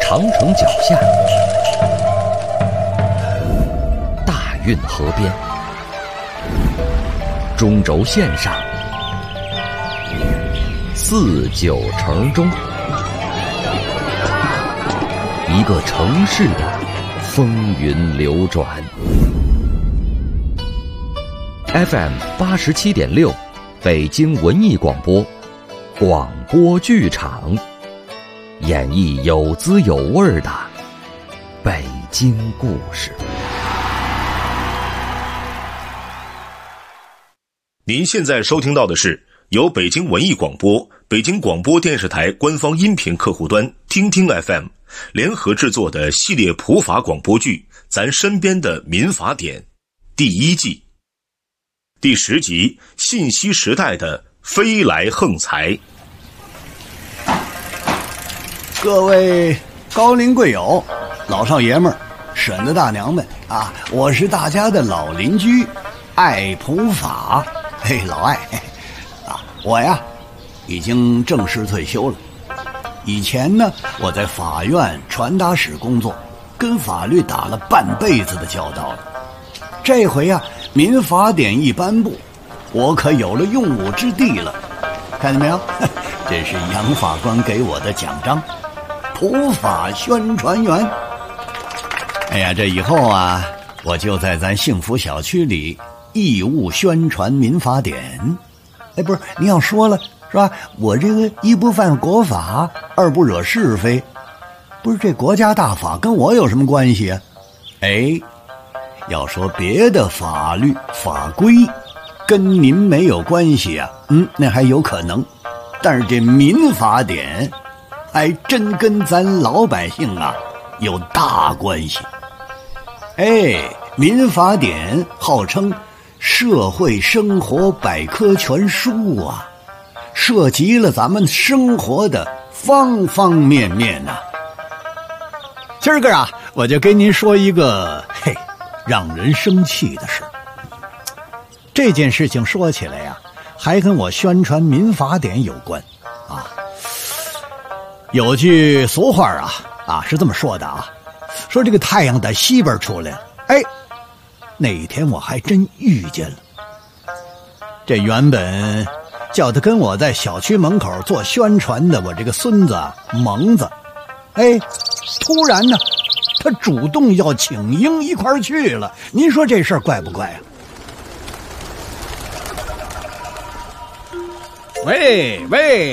长城脚下，大运河边，中轴线上，四九城中，一个城市的风云流转。FM 87.6，北京文艺广播，广播剧场，演绎有滋有味的北京故事。 您现在收听到的是由北京文艺广播、北京广播电视台官方音频客户端听听 FM 联合制作的系列普法广播剧《咱身边的民法典》第1季第10集《信息时代的飞来横财》。 各位高龄贵友、老少爷们儿、婶子大娘们啊，我是大家的老邻居爱普法。嘿，老爱啊，我呀已经正式退休了。以前呢，我在法院传达室工作，跟法律打了半辈子的交道了。这回呀，民法典一颁布，我可有了用武之地了。看见没有？这是杨法官给我的奖章，普法宣传员。哎呀，这以后啊，我就在咱幸福小区里义务宣传民法典。哎，不是，你要说了是吧？我这个一不犯国法，二不惹是非，不是这国家大法跟我有什么关系啊？哎，要说别的法律法规跟您没有关系啊，那还有可能，但是这民法典还真跟咱老百姓啊有大关系。哎，民法典号称社会生活百科全书啊，涉及了咱们生活的方方面面啊。今儿个啊，我就跟您说一个让人生气的事。这件事情说起来呀，还跟我宣传民法典有关啊。有句俗话啊是这么说的啊，说这个太阳在西边出来了。哎，那一天我还真遇见了。这原本叫他跟我在小区门口做宣传的我这个孙子蒙子，哎，突然呢，他主动要请缨一块儿去了。您说这事儿怪不怪啊？喂，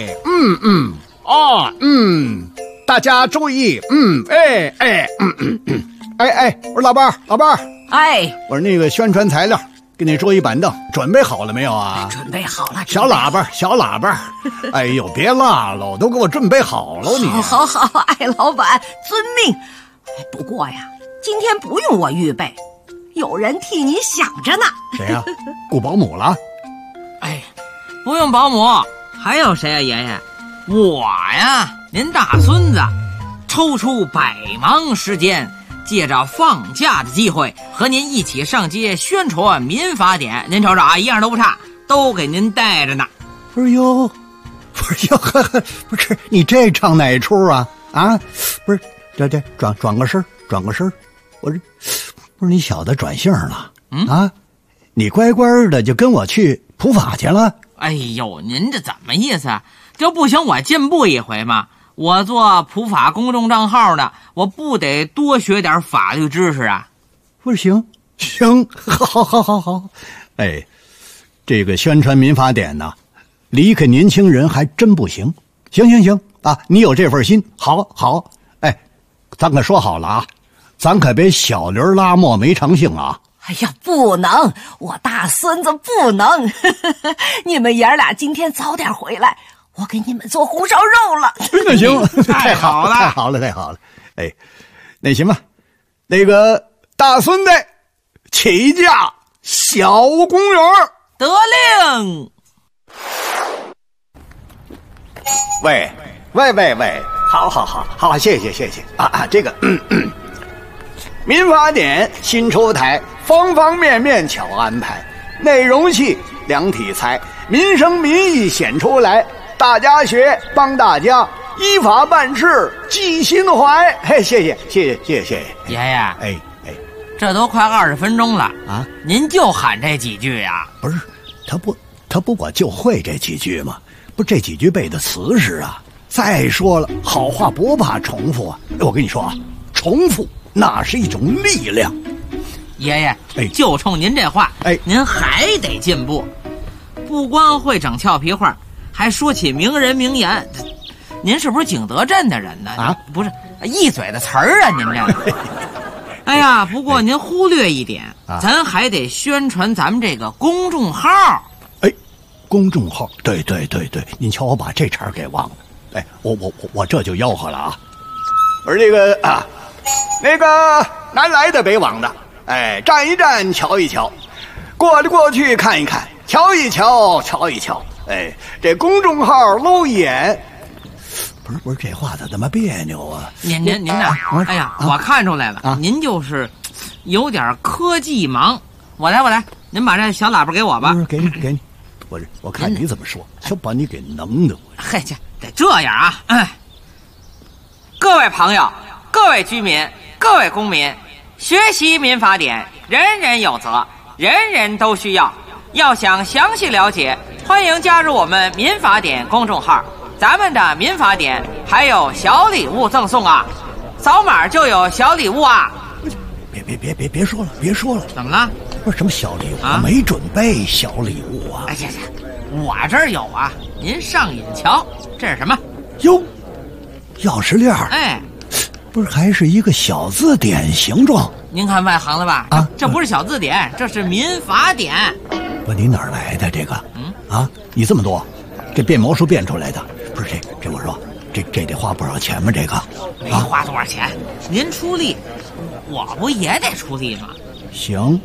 大家注意，我说老伴儿， 哎， 我说那个宣传材料给你桌椅板凳准备好了没有啊？ 准备好了。 小喇叭，哎呦，别落了，都给我准备好了你。 好，艾老板遵命。不过呀，今天不用我预备，有人替你想着呢。 谁呀？雇保姆了？ 哎，不用保姆，还有谁呀，爷爷？我呀，您大孙子，抽出百忙时间，借着放假的机会和您一起上街宣传民法典。您瞅瞅啊，一样都不差，都给您带着呢。 不是你这唱哪出啊？啊，不是，这转个身，我这不是你小子转性了？啊，你乖乖的就跟我去普法去了？ 哎呦，您这怎么意思啊？这不行，我进步一回吗？我做普法公众账号的，我不得多学点法律知识啊？ 不是，行，好。哎，这个宣传民法典呢，离开年轻人还真不行。行啊，你有这份心，好。哎，咱可说好了啊，咱可别小驴拉磨没长性啊。 哎呀，不能，我大孙子不能。你们爷俩今天早点回来，我给你们做红烧肉了。 那行， 太好了。 哎，那行吧，那个大孙子起驾小公园。 得令。 喂，好，谢谢啊，这个民法典新出台，方方面面巧安排，内容细，量体裁，民生民意显出来，大家学，帮大家， 依法办事，记心怀。嘿，谢谢。 爷爷， 哎， 这都快20分钟了啊， 您就喊这几句呀？ 不是，他不光就会这几句吗？不，这几句背的瓷实啊。再说了，好话不怕重复啊。我跟你说啊，重复那是一种力量。 爷爷， 哎， 就冲您这话， 哎， 您还得进步，不光会整俏皮话，还说起名人名言。您是不是景德镇的人呢？ 啊， 不是，一嘴的词儿啊，您这。哎呀，不过您忽略一点，咱还得宣传咱们这个公众号。 哎，公众号，对，您瞧我把这茬给忘了。哎，我这就吆喝了啊！我说这个啊，那个南来的北往的，哎，站一站，瞧一瞧，过来过去看一看，瞧一瞧，哎，这公众号搂一眼。不是，这话怎么别扭啊？ 您呐，哎呀，我看出来了，您就是有点科技盲。我来，您把这小喇叭给我吧。 给你，我看你怎么说，就把你给能的。 嘿，得这样啊！各位朋友，各位居民，各位公民，学习民法典，人人有责，人人都需要。要想详细了解，欢迎加入我们民法典公众号。咱们的民法典还有小礼物赠送啊，扫码就有小礼物啊！ 别说了， 怎么了？ 不是什么小礼物，我没准备小礼物啊！ 哎呀，我这儿有啊，您上眼瞧，这是什么？ 哟，钥匙链。 哎， 不是，还是一个小字典形状。 您看外行了吧？ 啊， 这不是小字典，这是民法典。 不，你哪儿来的这个？你这么多，这变魔术变出来的？不是这，我说这得花不少钱吗？这个没花多少钱，您出力，我不也得出力吗？ 行，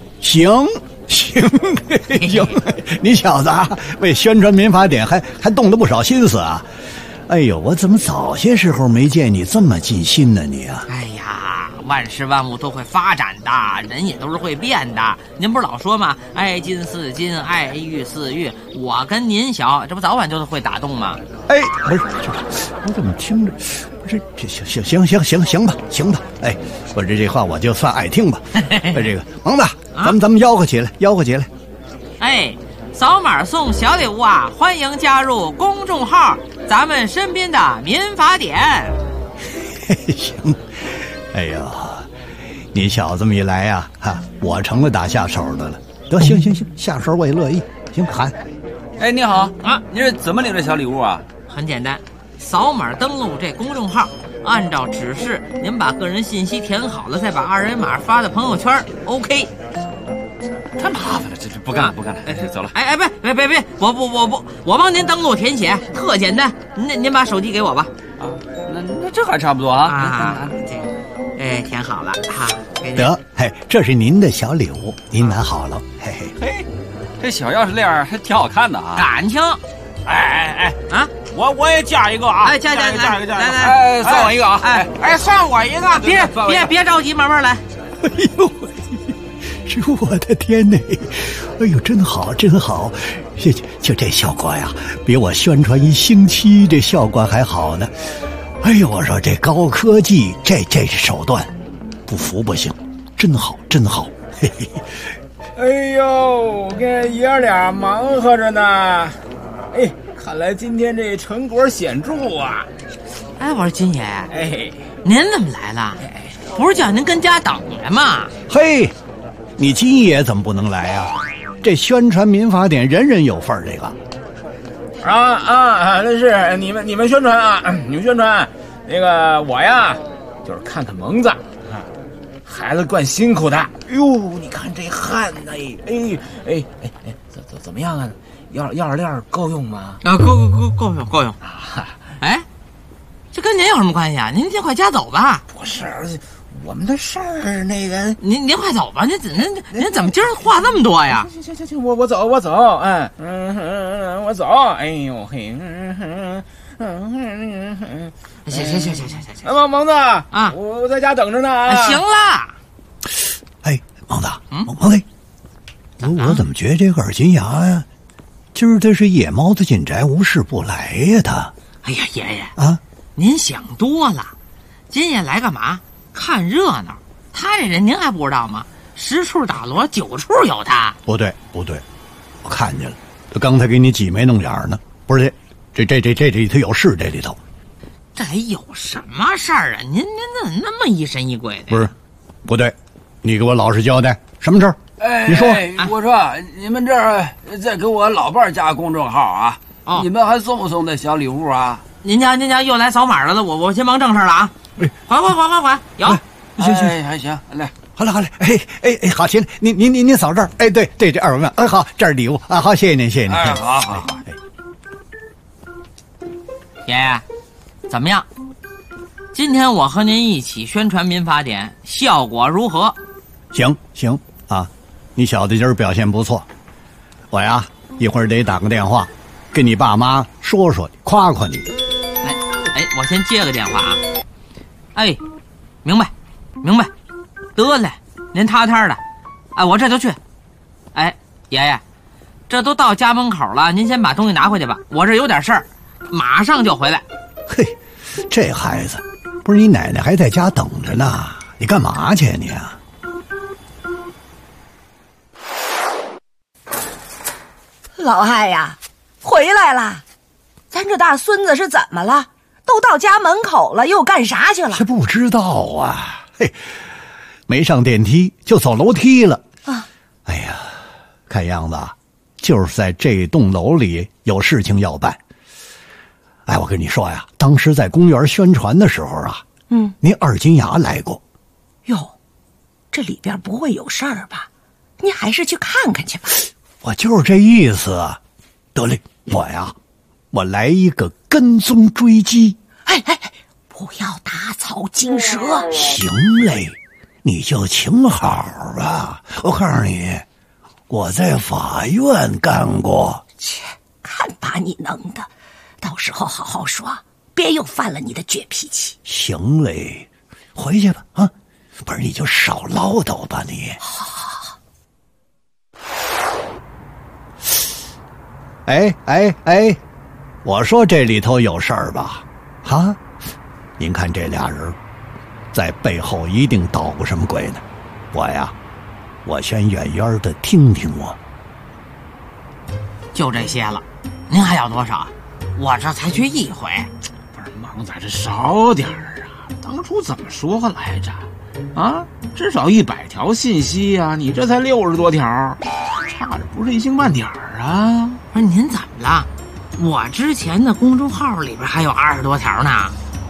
你小子啊，为宣传民法典还动了不少心思啊！哎呦，我怎么早些时候没见你这么尽心呢？你啊！ 哎呀，万事万物都会发展的，人也都是会变的。您不是老说吗？爱金似金，爱玉似玉。我跟您小，这不早晚就是会打动吗？ 哎，不是，我怎么听着，这行吧。哎，我这话我就算爱听吧。这个蒙子，咱们吆喝起来。 哎，扫码送小礼物啊！欢迎加入公众号，咱们身边的民法典。 行，哎呦，你小子这么一来呀，我成了打下手的了。得，行，下手我也乐意。行，喊。 哎，你好啊，您是怎么领这小礼物啊？ 很简单，扫码登录这公众号，按照指示，您把个人信息填好了，再把2维码发到朋友圈 ，OK。 太麻烦了，这不干了，哎，走了。 哎，别，我帮您登录填写，特简单。您把手机给我吧。 啊，那这还差不多啊。 这填好了哈。 得，嘿，这是您的小礼物，您拿好了。嘿， 这小钥匙链还挺好看的啊。 感情。 哎啊！我也加一个啊！ 哎，加一个， 来，算我一个啊！ 哎，算我一个！别着急，慢慢来。 哎呦，是我的天哪！哎呦，真好！就这效果呀，比我宣传1星期这效果还好呢。哎呦，我说这高科技，这手段，不服不行，真好！嘿。 哎呦，跟爷俩忙活着呢。哎，看来今天这成果显著啊！ 哎，我说金爷，您怎么来了？不是叫您跟家等着吗？ 嘿，你金爷怎么不能来啊？这宣传民法典，人人有份儿。这个那是你们宣传啊，你们宣传。那个我呀，就是看看蒙子，孩子惯辛苦的。哟，你看这汗呢，怎么样啊？钥匙链够用吗？ 啊，够用。哎，这跟您有什么关系啊？您快家走吧。 不是，我们的事儿那个， 您快走吧。您怎么今儿话这么多呀？ 行，我走，我走。哎呦嘿，行。蒙子啊，我在家等着呢啊。 行了。 哎，蒙子，蒙子，我怎么觉得这个耳金牙呀？今儿他是夜猫子进宅，无事不来呀，他。 哎呀，爷爷啊， 您想多了，今夜来干嘛？看热闹。他这人您还不知道吗？10处打锣9处有他。 不对，我看见了，这刚才给你挤眉弄眼呢。不是这里头有事，这里头。 这里有什么事儿啊？您怎么那么疑神疑鬼的？ 不是，不对，你给我老实交代，什么事儿？你说。 我说你们这儿在给我老伴儿加公众号啊？你们还送不送那小礼物啊？ 您家又来扫码来了，我先忙正事了啊！还，有。 行，来。 好了，好，行，您扫这儿，对，这2万，好，这是礼物啊，好，谢谢您。 好。 爷爷，怎么样？今天我和您一起宣传民法典，效果如何？ 行啊，你小子今儿表现不错，我呀一会儿得打个电话，跟你爸妈说夸你。 我先接个电话啊。明白，得嘞，您踏踏的，我这就去。爷爷，这都到家门口了，您先把东西拿回去吧，我这有点事儿，马上就回来。 嘿，这孩子，不是你奶奶还在家等着呢，你干嘛去你啊？ 老艾呀，回来了，咱这大孙子是怎么了？都到家门口了，又干啥去了？ 这不知道啊，没上电梯就走楼梯了啊！哎呀，看样子就是在这栋楼里有事情要办。我跟你说呀，当时在公园宣传的时候啊，您二金牙来过。 哟，这里边不会有事儿吧？你还是去看看去吧。 我就是这意思。得嘞，我来一个跟踪追击。 不要打草惊蛇。 行嘞，你就请好吧。我告诉你，我在法院干过。 切，看把你能的，到时候好好说，别又犯了你的倔脾气。 行嘞，回去吧啊！不是你就少唠叨吧你。 好。 我说这里头有事儿吧？您看这俩人在背后一定捣鼓什么鬼呢？我先远远的听听我。 就这些了，您还要多少？我这才去1回。 不是，忙仔这少点儿啊！当初怎么说来着？至少100条信息啊！你这才60多条，差着不是一星半点儿啊！ 不是您怎么了？我之前的公众号里边还有20多条呢。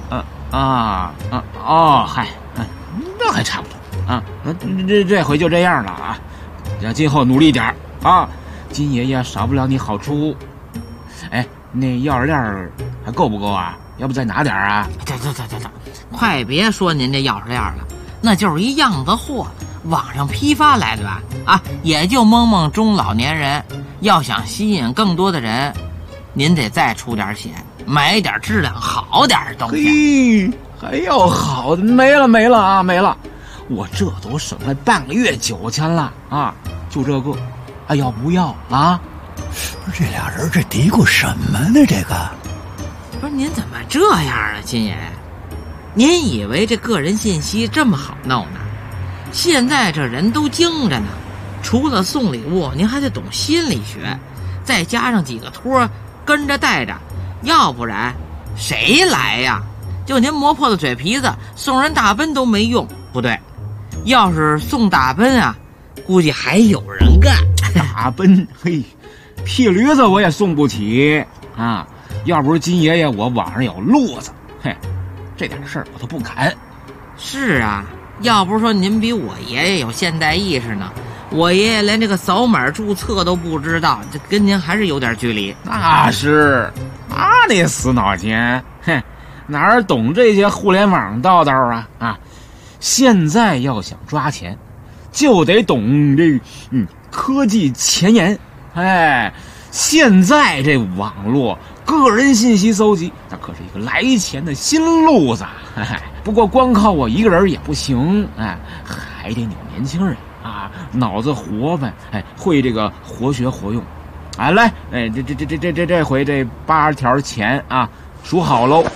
那还差不多啊。这回就这样了啊！要今后努力点啊！金爷爷少不了你好处。那钥匙链还够不够啊？要不再拿点啊？ 这，快别说您这钥匙链了，那就是一样子货，网上批发来的吧？也就蒙中老年人。要想吸引更多的人，您得再出点血，买点质量好点的东西。 还要好的？没了！我这都省了半个月酒钱了啊！就这个，要不要啊？ 不是，这俩人这嘀咕什么呢？这个不是，您怎么这样啊，金爷？您以为这个人信息这么好弄呢？现在这人都精着呢，除了送礼物，您还得懂心理学，再加上几个托跟着带着，要不然谁来呀？就您磨破了嘴皮子，送人大奔都没用。不对，要是送大奔啊，估计还有人干。 大奔，屁驴子我也送不起啊！要不是金爷爷我网上有路子，这点事儿我都不敢。 是啊，要不是说您比我爷爷有现代意识呢，我爷爷连这个扫码注册都不知道，这跟您还是有点距离。 那是，那死脑筋，哪懂这些互联网道道啊！现在要想抓钱，就得懂这科技前沿。现在这网络个人信息搜集，那可是一个来钱的新路子。不过光靠我一个人也不行，还得你年轻人啊，脑子活泛，会这个活学活用。来，这回这80条钱啊，数好喽。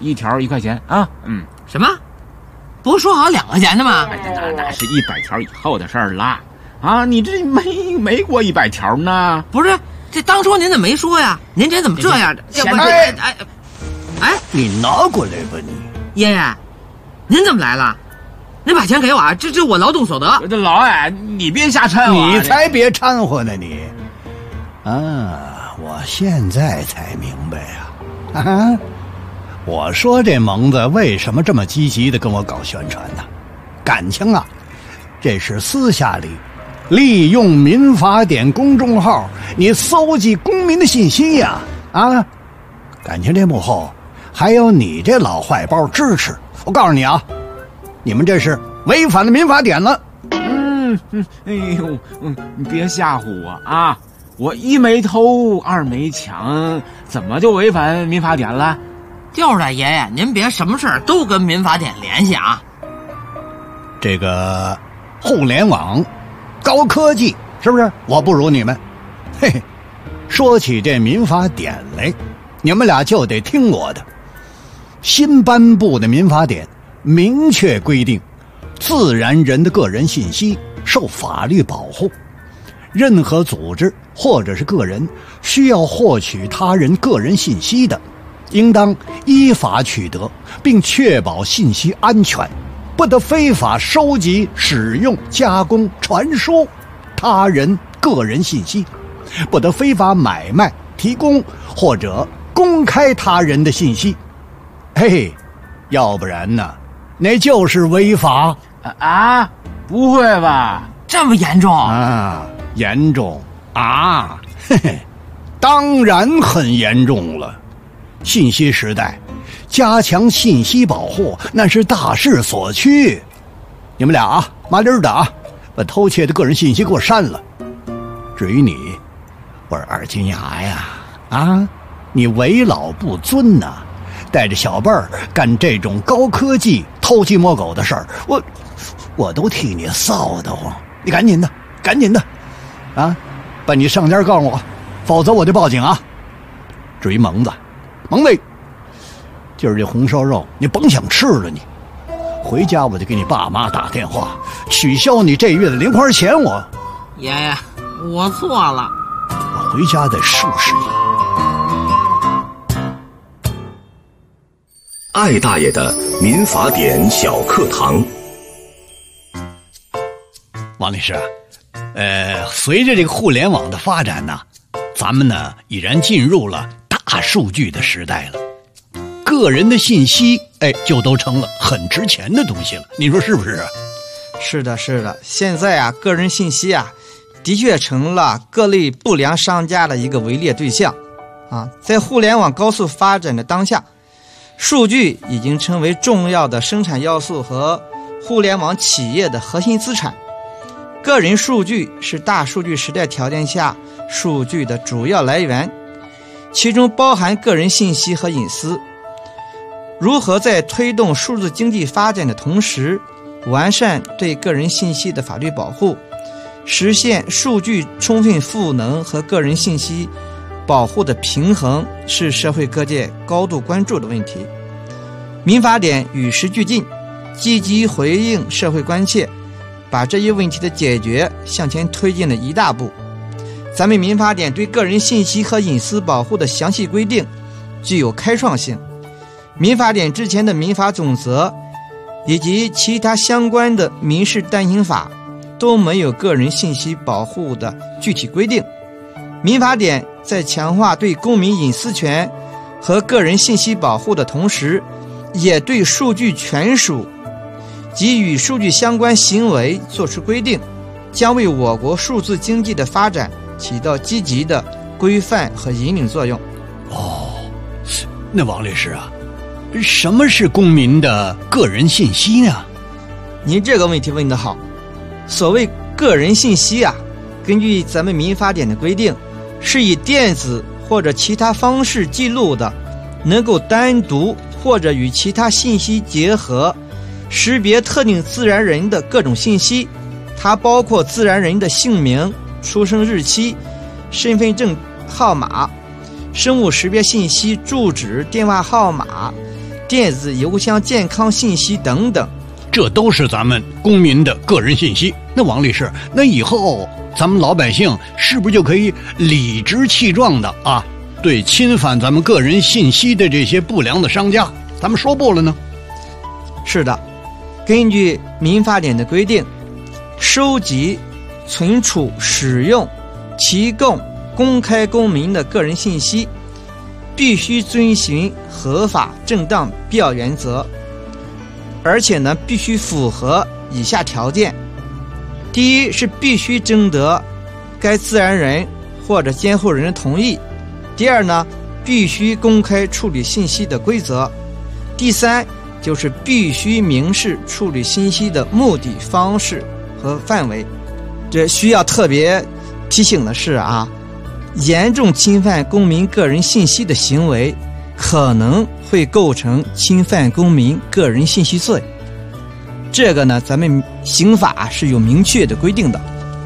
一条1块钱啊。 什么？不是说好2块钱的吗？ 那是100条以后的事儿啦。啊，你这没过100条呢？ 不是，这当初您怎么没说呀？您这怎么这样的？ 你拿过来吧你。 爷爷，您怎么来了？您把钱给我啊，这是我劳动所得。 这老艾，你别瞎掺和。 你才别掺和呢你。啊，我现在才明白呀。我说这蒙子为什么这么积极的跟我搞宣传呢？感情啊，这是私下里利用民法典公众号你搜集公民的信息呀。感情这幕后还有你这老坏包支持。我告诉你啊，你们这是违反了民法典了。 哎呦，你别吓唬我啊！我1没偷，2没抢，怎么就违反民法典了？ 就是爷爷，您别什么事儿都跟民法典联系啊。 这个互联网高科技是不是我不如你们？嘿嘿，说起这民法典来，你们俩就得听我的。新颁布的民法典明确规定，自然人的个人信息受法律保护，任何组织或者是个人需要获取他人个人信息的，应当依法取得，并确保信息安全，不得非法收集、使用、加工、传输他人个人信息，不得非法买卖、提供或者公开他人的信息。嘿，要不然呢，那就是违法啊！不会吧？ 这么严重啊？严重啊！嘿嘿，当然很严重了。信息时代，加强信息保护那是大势所趋。你们俩啊，麻利儿的啊，把偷窃的个人信息给我删了。至于你，我说二金牙呀，你为老不尊呐，带着小辈儿干这种高科技偷鸡摸狗的事儿，我都替你臊得慌。你赶紧的，把你上家告诉我，否则我就报警啊。至于蒙子，今儿这红烧肉你甭想吃了你，回家我就给你爸妈打电话，取消你这月的零花钱。 爷爷，我错了， 我回家得收拾你。 艾大爷的民法典小课堂。 王律师，随着这个互联网的发展呢，咱们呢已然进入了大数据的时代了，个人的信息就都成了很值钱的东西了，你说是不是啊？ 是的，现在啊，个人信息啊，的确成了各类不良商家的一个围猎对象啊。在互联网高速发展的当下，数据已经成为重要的生产要素和互联网企业的核心资产。个人数据是大数据时代条件下数据的主要来源，其中包含个人信息和隐私。如何在推动数字经济发展的同时，完善对个人信息的法律保护，实现数据充分赋能和个人信息保护的平衡，是社会各界高度关注的问题。民法典与时俱进，积极回应社会关切，把这一问题的解决向前推进了一大步。咱们民法典对个人信息和隐私保护的详细规定具有开创性，民法典之前的民法总则以及其他相关的民事单行法都没有个人信息保护的具体规定。民法典在强化对公民隐私权和个人信息保护的同时，也对数据权属及与数据相关行为作出规定，将为我国数字经济的发展起到积极的规范和引领作用。 那王律师啊，什么是公民的个人信息呢？ 您这个问题问得好。所谓个人信息啊，根据咱们民法典的规定，是以电子或者其他方式记录的，能够单独或者与其他信息结合，识别特定自然人的各种信息。它包括自然人的姓名、出生日期、身份证号码、生物识别信息、住址、电话号码、 电子邮箱健康信息等等， 这都是咱们公民的个人信息。那王律师，那以后咱们老百姓是不是就可以理直气壮的啊，对侵犯咱们个人信息的这些不良的商家，咱们说不了呢？ 是的，根据民法典的规定，收集、存储、使用、提供、公开公民的个人信息，必须遵循合法正当必要原则，而且呢，必须符合以下条件：第一是必须征得该自然人或者监护人的同意；第二呢，必须公开处理信息的规则；第三就是必须明示处理信息的目的、方式和范围。这需要特别提醒的是啊，严重侵犯公民个人信息的行为可能会构成侵犯公民个人信息罪。这个呢，咱们刑法是有明确的规定的。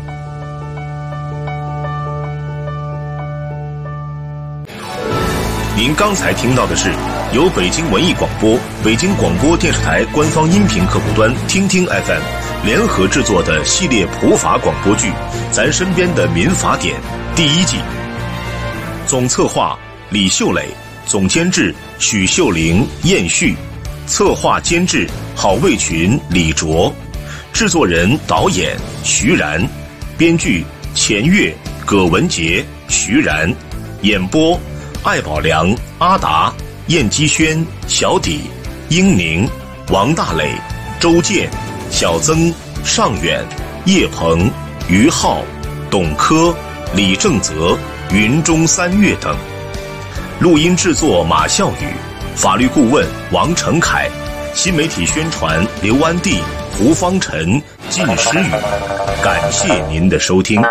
您刚才听到的是由北京文艺广播、北京广播电视台官方音频客户端听听 FM 联合制作的系列普法广播剧《咱身边的民法典》第1季。总策划李秀磊，总监制许秀玲、燕旭，策划监制郝卫群、李卓，制作人导演徐然，编剧钱月、葛文杰、徐然，演播艾宝良、阿达、燕基轩、小底、英宁、王大磊、周健、小曾、尚远、叶鹏、于浩、董科、李正泽、云中三月等。录音制作马孝宇，法律顾问王成凯，新媒体宣传刘安娣、胡方晨、靳诗雨。感谢您的收听。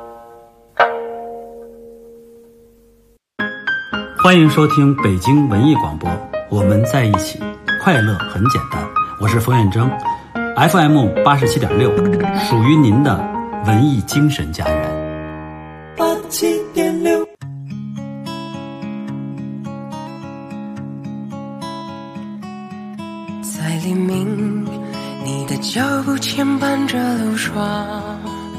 欢迎收听北京文艺广播，我们在一起，快乐很简单。我是冯远征 ，FM 87.6，属于您的文艺精神家园。87.6。 在黎明，你的脚步牵绊着路霜，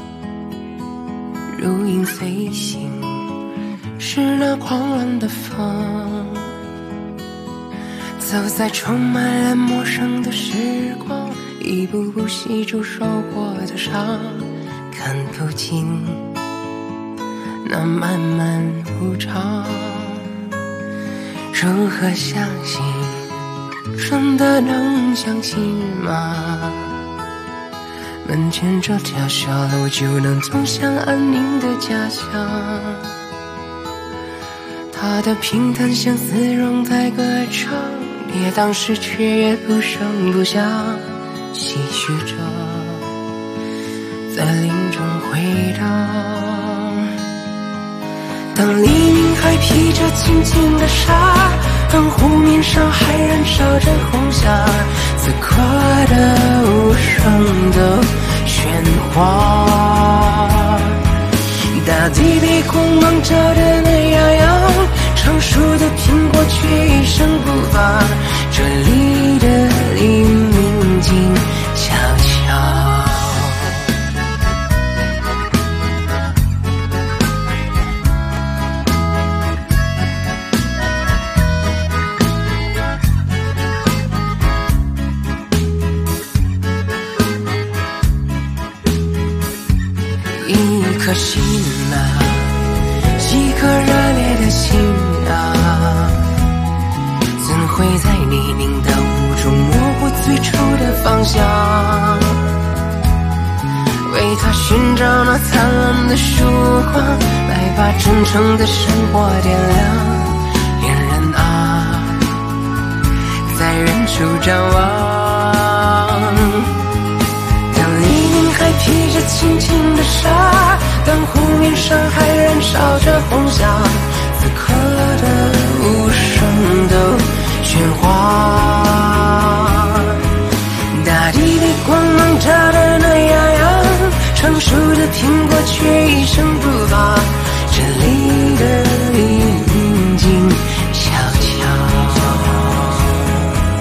如影随形。是那狂乱的风，走在充满了陌生的时光，一步步细数受过的伤，看不尽那漫漫无常。如何相信，真的能相信吗？门前这条小路就能通向安宁的家乡，他的平淡相思仍在歌唱，跌宕时却也不声不响，唏嘘着在林中回荡。当黎明还披着轻轻的纱，当湖面上还燃烧着红霞，此刻的无声的喧哗，大地被光芒照得暖洋洋，成熟的苹果却一声不发，这里的黎明静悄悄。一颗心啊，一颗热烈的心啊，怎会在黎明的雾中模糊最初的方向？为他寻找那灿烂的曙光，来把真诚的生活点亮。恋人啊，在远处张望，当黎明还披着轻轻的纱，当湖面上还燃烧着红霞，此刻的无声的喧哗，大地被光芒照得暖洋洋，成熟的苹果却一声不发，这里的黎明静悄悄。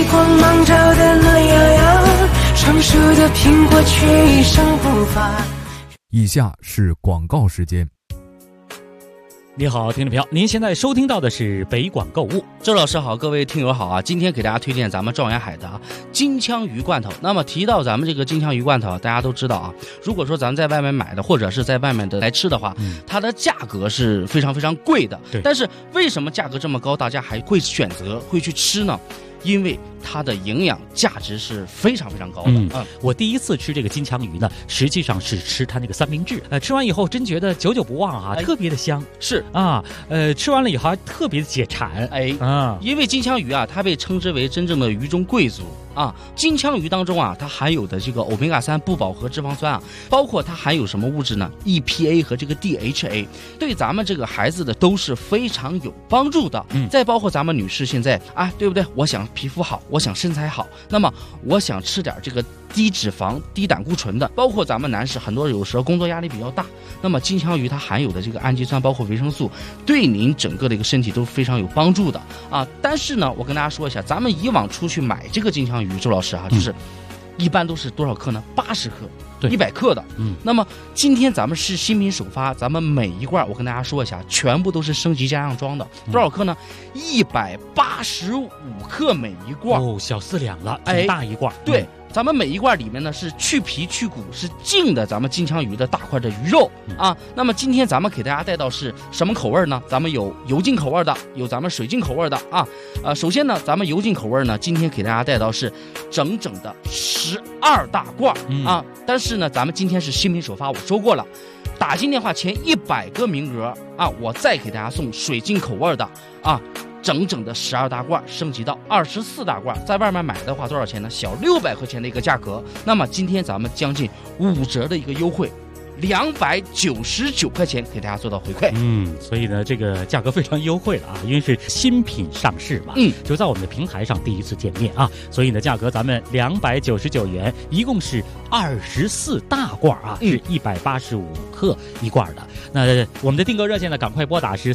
光芒照得暖洋洋，成熟的苹果却一声不发。 以下是广告时间。 你好，听众朋友，您现在收听到的是北广购物。 周老师好，各位听友好啊！今天给大家推荐咱们状元海的金枪鱼罐头。那么提到咱们这个金枪鱼罐头，大家都知道啊，如果说咱们在外面买的，或者是在外面的来吃的话，它的价格是非常非常贵的。但是为什么价格这么高，大家还会选择会去吃呢？因为它的营养价值是非常非常高的。 我第一次吃这个金枪鱼呢，实际上是吃它那个三明治。吃完以后真觉得久久不忘啊，特别的香。 是啊，吃完了以后还特别的解馋。 因为金枪鱼啊，它被称之为真正的鱼中贵族啊。金枪鱼当中啊，它含有的这个欧米伽3不饱和脂肪酸啊，包括它含有什么物质呢 ？EPA 和这个 DHA， 对咱们这个孩子的都是非常有帮助的。再包括咱们女士现在啊，对不对？我想皮肤好，我想身材好，那么我想吃点这个低脂肪、低胆固醇的。包括咱们男士，很多有时候工作压力比较大，那么金枪鱼它含有的这个氨基酸，包括维生素，对您整个的一个身体都非常有帮助的啊。但是呢，我跟大家说一下，咱们以往出去买这个金枪鱼，周老师啊，就是一般都是多少克呢？80克。100克的，那么今天咱们是新品首发，咱们每一罐我跟大家说一下，全部都是升级加上装的，多少克呢？185克每一罐， 小4两了，挺大一罐。 对。咱们每一罐里面呢是去皮去骨，是净的咱们金枪鱼的大块的鱼肉啊。那么今天咱们给大家带到是什么口味呢？咱们有油浸口味的，有咱们水浸口味的啊。首先呢，咱们油浸口味呢，今天给大家带到是整整的12大罐啊。但是呢，咱们今天是新品首发，我说过了，打进电话前100个名额啊，我再给大家送水浸口味的啊。整整的12大罐升级到24大罐，在外面买的话多少钱呢？小600块钱的一个价格。那么今天咱们将近5折的一个优惠，299块钱给大家做到回馈。 所以呢，这个价格非常优惠了啊，因为是新品上市嘛，就在我们的平台上第一次见面啊，所以呢，价格咱们299元，一共是24大罐啊，是185克一罐的。那我们的订购热线呢，赶快拨打是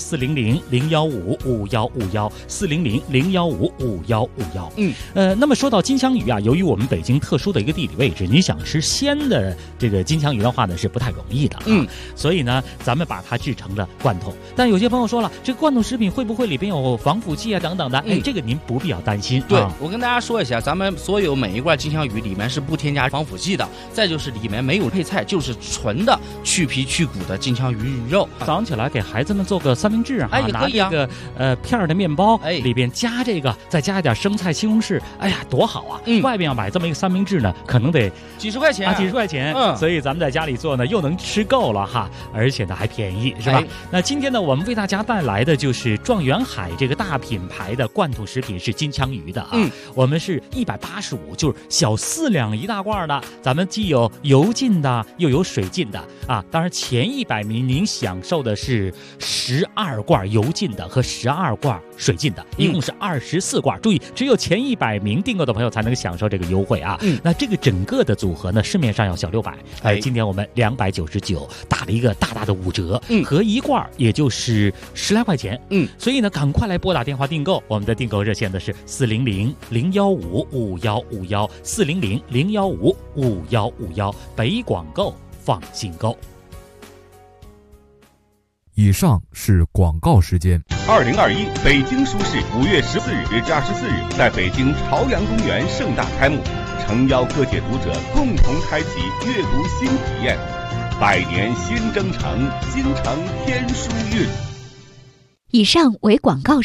400-015-5151，400-015-5151。那么说到金枪鱼啊，由于我们北京特殊的一个地理位置，你想吃鲜的这个金枪鱼的话呢，是不太容易的啊。所以呢，咱们把它制成了罐头。但有些朋友说了，这个罐头食品会不会里边有防腐剂啊等等的？这个您不必要担心。 对，我跟大家说一下，咱们所有每一罐金枪鱼里面是不添加防腐剂的，再就是里面没有配菜，就是纯的去皮去骨的金枪鱼鱼肉。 早上起来给孩子们做个三明治啊， 也可以啊， 拿这个片的面包，里边加这个，再加一点生菜、西红柿，哎呀，多好啊！外边要买这么一个三明治呢，可能得几十块钱啊，几十块钱。所以咱们在家里做呢，又能吃够了哈，而且呢还便宜，是吧？那今天呢，我们为大家带来的就是状元海这个大品牌的罐头食品是金枪鱼的啊。我们是185，就是小4两一大罐的。咱们既有油浸的，又有水浸的啊。当然前100名您享受的是12罐油浸的和12罐水浸的，一共是24罐。注意，只有前100名订购的朋友才能享受这个优惠啊。那这个整个的组合呢，市面上要小600，今天我们299，打了一个大大的5折，合一罐也就是10来块钱。所以呢，赶快来拨打电话订购，我们的订购热线呢是400-015-5151，400-015-5151，北广购放心购。 以上是广告时间。 2021北京书市5月14日至24日在北京朝阳公园盛大开幕，诚邀各界读者共同开启阅读新体验。百年新征程，京城天书韵。 以上为广告